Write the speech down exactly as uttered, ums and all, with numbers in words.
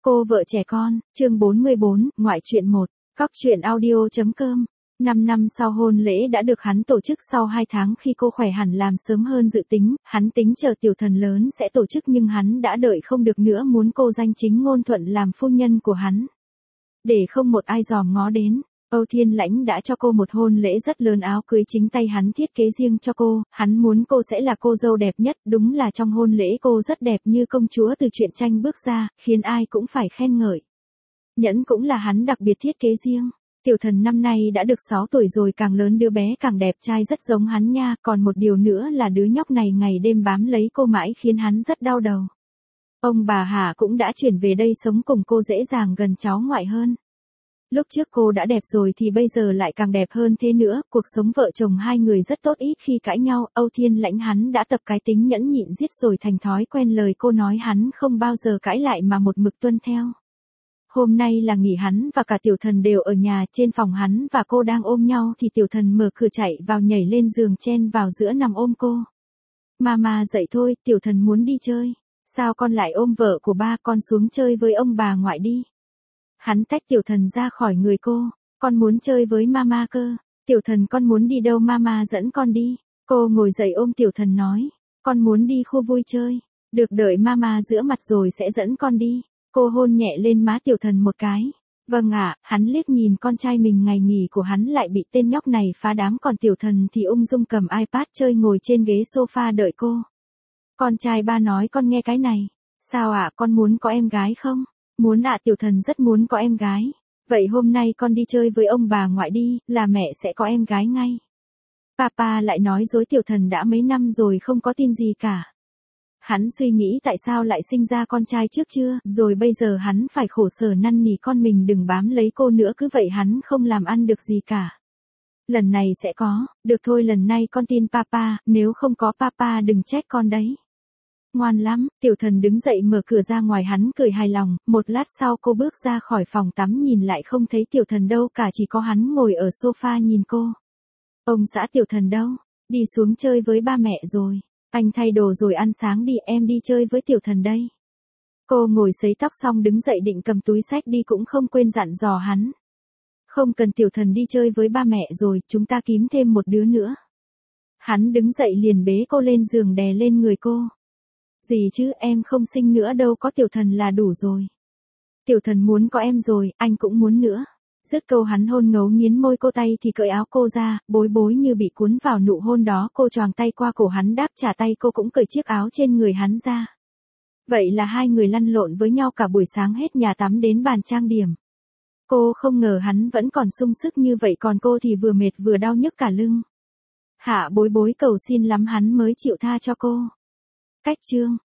Cô vợ trẻ con, chương bốn mươi bốn, ngoại truyện một, cóc truyện audio.com. Năm năm sau hôn lễ đã được hắn tổ chức sau hai tháng khi cô khỏe hẳn làm sớm hơn dự tính, hắn tính chờ tiểu thần lớn sẽ tổ chức nhưng hắn đã đợi không được nữa muốn cô danh chính ngôn thuận làm phu nhân của hắn. Để không một ai dòm ngó đến, Âu Thiên Lãnh đã cho cô một hôn lễ rất lớn, áo cưới chính tay hắn thiết kế riêng cho cô, hắn muốn cô sẽ là cô dâu đẹp nhất, đúng là trong hôn lễ cô rất đẹp như công chúa từ truyện tranh bước ra, khiến ai cũng phải khen ngợi. Nhẫn cũng là hắn đặc biệt thiết kế riêng. Tiểu thần năm nay đã được sáu tuổi rồi, càng lớn đứa bé càng đẹp trai, rất giống hắn nha, còn một điều nữa là đứa nhóc này ngày đêm bám lấy cô mãi khiến hắn rất đau đầu. Ông bà Hà cũng đã chuyển về đây sống cùng cô, dễ dàng gần cháu ngoại hơn. Lúc trước cô đã đẹp rồi thì bây giờ lại càng đẹp hơn thế nữa, cuộc sống vợ chồng hai người rất tốt, ít khi cãi nhau. Âu Thiên Lãnh hắn đã tập cái tính nhẫn nhịn giết rồi thành thói quen, lời cô nói hắn không bao giờ cãi lại mà một mực tuân theo. Hôm nay là nghỉ, hắn và cả tiểu thần đều ở nhà, trên phòng hắn và cô đang ôm nhau thì tiểu thần mở cửa chạy vào, nhảy lên giường chen vào giữa nằm ôm cô. Mama dậy thôi, tiểu thần muốn đi chơi. Sao con lại ôm vợ của ba, con xuống chơi với ông bà ngoại đi. Hắn tách tiểu thần ra khỏi người cô, con muốn chơi với mama cơ. Tiểu thần con muốn đi đâu mama dẫn con đi. Cô ngồi dậy ôm tiểu thần nói, con muốn đi khu vui chơi. Được, đợi mama rửa mặt rồi sẽ dẫn con đi. Cô hôn nhẹ lên má tiểu thần một cái. Vâng ạ, hắn liếc nhìn con trai mình, ngày nghỉ của hắn lại bị tên nhóc này phá đám, còn tiểu thần thì ung dung cầm iPad chơi ngồi trên ghế sofa đợi cô. Con trai ba nói con nghe cái này. Sao ạ, con muốn có em gái không? Muốn ạ, tiểu thần rất muốn có em gái. Vậy hôm nay con đi chơi với ông bà ngoại đi, là mẹ sẽ có em gái ngay. Papa lại nói dối, tiểu thần đã mấy năm rồi không có tin gì cả. Hắn suy nghĩ tại sao lại sinh ra con trai trước chưa, rồi bây giờ hắn phải khổ sở năn nỉ con mình đừng bám lấy cô nữa, cứ vậy hắn không làm ăn được gì cả. Lần này sẽ có, được thôi, lần này con tin papa, nếu không có papa đừng trách con đấy. Ngoan lắm, tiểu thần đứng dậy mở cửa ra ngoài, hắn cười hài lòng. Một lát sau cô bước ra khỏi phòng tắm, nhìn lại không thấy tiểu thần đâu cả, chỉ có hắn ngồi ở sofa nhìn cô. Ông xã, tiểu thần đâu? Đi xuống chơi với ba mẹ rồi. Anh thay đồ rồi ăn sáng đi, em đi chơi với tiểu thần đây. Cô ngồi sấy tóc xong đứng dậy định cầm túi xách đi, cũng không quên dặn dò hắn. Không cần, tiểu thần đi chơi với ba mẹ rồi, chúng ta kiếm thêm một đứa nữa. Hắn đứng dậy liền bế cô lên giường đè lên người cô. Gì chứ, em không sinh nữa đâu, có tiểu thần là đủ rồi. Tiểu thần muốn có em rồi, anh cũng muốn nữa. Dứt câu hắn hôn ngấu nghiến môi cô, tay thì cởi áo cô ra, bối bối như bị cuốn vào nụ hôn đó. Cô choàng tay qua cổ hắn đáp trả tay cô, cũng cởi chiếc áo trên người hắn ra. Vậy là hai người lăn lộn với nhau cả buổi sáng, hết nhà tắm đến bàn trang điểm. Cô không ngờ hắn vẫn còn sung sức như vậy, còn cô thì vừa mệt vừa đau nhức cả lưng. Hạ bối bối cầu xin lắm hắn mới chịu tha cho cô. Cách chương